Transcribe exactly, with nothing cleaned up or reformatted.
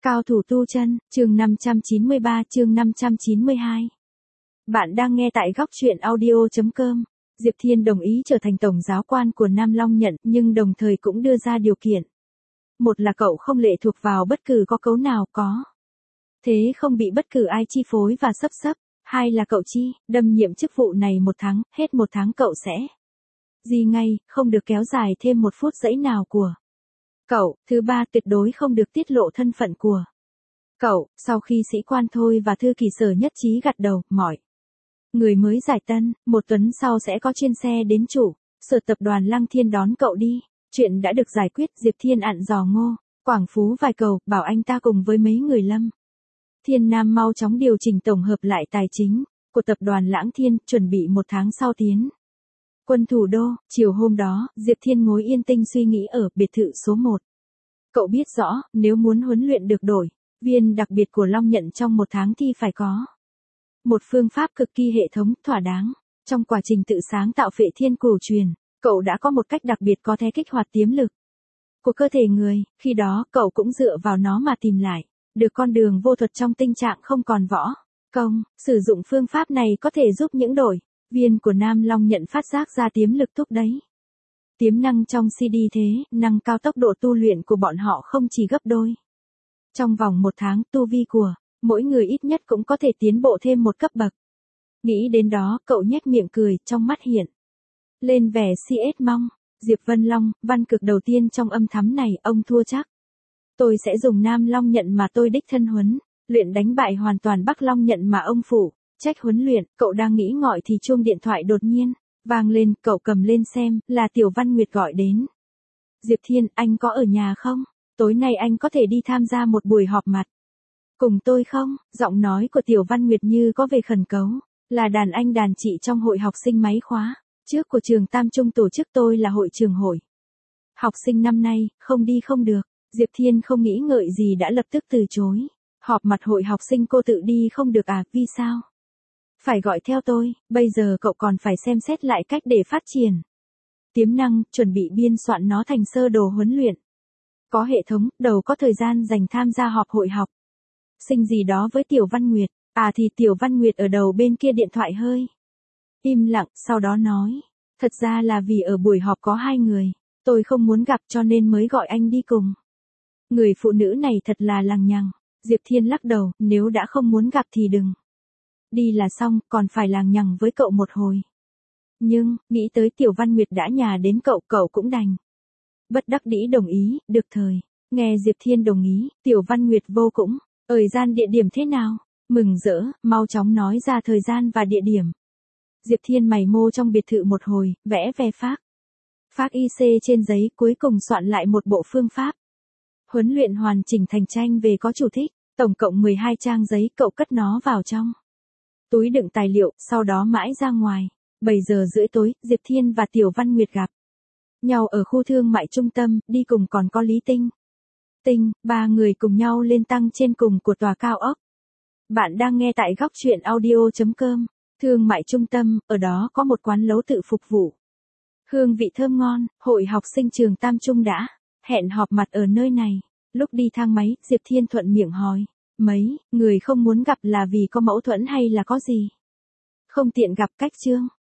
Cao thủ tu chân, chương năm trăm chín mươi ba chương năm trăm chín mươi hai. Bạn đang nghe tại góc truyện audio chấm com. Diệp Thiên đồng ý trở thành tổng giáo quan của Nam Long Nhận nhưng đồng thời cũng đưa ra điều kiện. Một là cậu không lệ thuộc vào bất cứ có cấu nào có. Thế không bị bất cứ ai chi phối và sắp sắp. Hai là cậu chi, đâm nhiệm chức vụ này một tháng, hết một tháng cậu sẽ. Gì ngay, không được kéo dài thêm một phút giây nào của. Cậu, thứ ba tuyệt đối không được tiết lộ thân phận của cậu. Sau khi sĩ quan thôi và thư kỳ Sở nhất trí gật đầu, mọi người mới giải tân, một tuần sau sẽ có chuyên xe đến trụ sở tập đoàn Lăng Thiên đón cậu đi. Chuyện đã được giải quyết. Diệp Thiên ặn dò Ngô Quảng Phú vài câu, bảo anh ta cùng với mấy người Lâm Thiên Nam mau chóng điều chỉnh tổng hợp lại tài chính của tập đoàn Lãng Thiên, chuẩn bị một tháng sau tiến quân thủ đô. Chiều hôm đó, Diệp Thiên ngồi yên tinh suy nghĩ ở biệt thự số một. Cậu biết rõ, nếu muốn huấn luyện được đội viên đặc biệt của Long Nhận trong một tháng thì phải có một phương pháp cực kỳ hệ thống, thỏa đáng. Trong quá trình tự sáng tạo Phệ Thiên Cửu Truyền, cậu đã có một cách đặc biệt có thể kích hoạt tiềm lực của cơ thể người. Khi đó, cậu cũng dựa vào nó mà tìm lại được con đường vô thuật trong tình trạng không còn võ công. Sử dụng phương pháp này có thể giúp những đội viên của Nam Long Nhận phát giác ra tiềm lực thúc đẩy tiềm năng trong xê đê, thế năng cao tốc độ tu luyện của bọn họ không chỉ gấp đôi. Trong vòng một tháng, tu vi của mỗi người ít nhất cũng có thể tiến bộ thêm một cấp bậc. Nghĩ đến đó, cậu nhếch miệng cười, trong mắt hiện lên vẻ si ết mong. Diệp Vân Long, văn cực đầu tiên trong âm thắm này, ông thua chắc. Tôi sẽ dùng Nam Long Nhận mà tôi đích thân huấn luyện đánh bại hoàn toàn Bắc Long Nhận mà ông phụ trách huấn luyện. Cậu đang nghĩ ngợi thì chuông điện thoại đột nhiên vang lên, cậu cầm lên xem, là Tiểu Văn Nguyệt gọi đến. Diệp Thiên, anh có ở nhà không? Tối nay anh có thể đi tham gia một buổi họp mặt cùng tôi không? Giọng nói của Tiểu Văn Nguyệt như có về khẩn cấu, là đàn anh đàn chị trong hội học sinh máy khóa trước của trường Tam Trung tổ chức. Tôi là hội trưởng hội học sinh năm nay, không đi không được. Diệp Thiên không nghĩ ngợi gì đã lập tức từ chối. Họp mặt hội học sinh cô tự đi không được à? Vì sao phải gọi theo tôi? Bây giờ cậu còn phải xem xét lại cách để phát triển tiềm năng, chuẩn bị biên soạn nó thành sơ đồ huấn luyện có hệ thống, đầu có thời gian dành tham gia họp hội học sinh gì đó với Tiểu Văn Nguyệt. À thì Tiểu Văn Nguyệt ở đầu bên kia điện thoại hơi im lặng, sau đó nói, thật ra là vì ở buổi họp có hai người tôi không muốn gặp cho nên mới gọi anh đi cùng. Người phụ nữ này thật là lằng nhằng. Diệp Thiên lắc đầu, nếu đã không muốn gặp thì đừng đi là xong, còn phải lằng nhằng với cậu một hồi. Nhưng, nghĩ tới Tiểu Văn Nguyệt đã nhà đến cậu, cậu cũng đành bất đắc dĩ đồng ý. Được thời, nghe Diệp Thiên đồng ý, Tiểu Văn Nguyệt vô cũng, thời gian địa điểm thế nào? Mừng rỡ, mau chóng nói ra thời gian và địa điểm. Diệp Thiên mày mô trong biệt thự một hồi, vẽ ve phác phác i xê trên giấy, cuối cùng soạn lại một bộ phương pháp huấn luyện hoàn chỉnh thành tranh về có chủ thích, tổng cộng mười hai trang giấy. Cậu cất nó vào trong túi đựng tài liệu, sau đó mãi ra ngoài. bảy giờ rưỡi tối, Diệp Thiên và Tiểu Văn Nguyệt gặp nhau ở khu thương mại trung tâm, đi cùng còn có Lý Tinh. Tinh, ba người cùng nhau lên tăng trên cùng của tòa cao ốc. Bạn đang nghe tại góc truyện audio chấm com. Thương mại trung tâm, ở đó có một quán lấu tự phục vụ hương vị thơm ngon. Hội học sinh trường Tam Trung đã hẹn họp mặt ở nơi này. Lúc đi thang máy, Diệp Thiên thuận miệng hỏi, mấy người không muốn gặp là vì có mâu thuẫn hay là có gì không tiện gặp? Cách Trương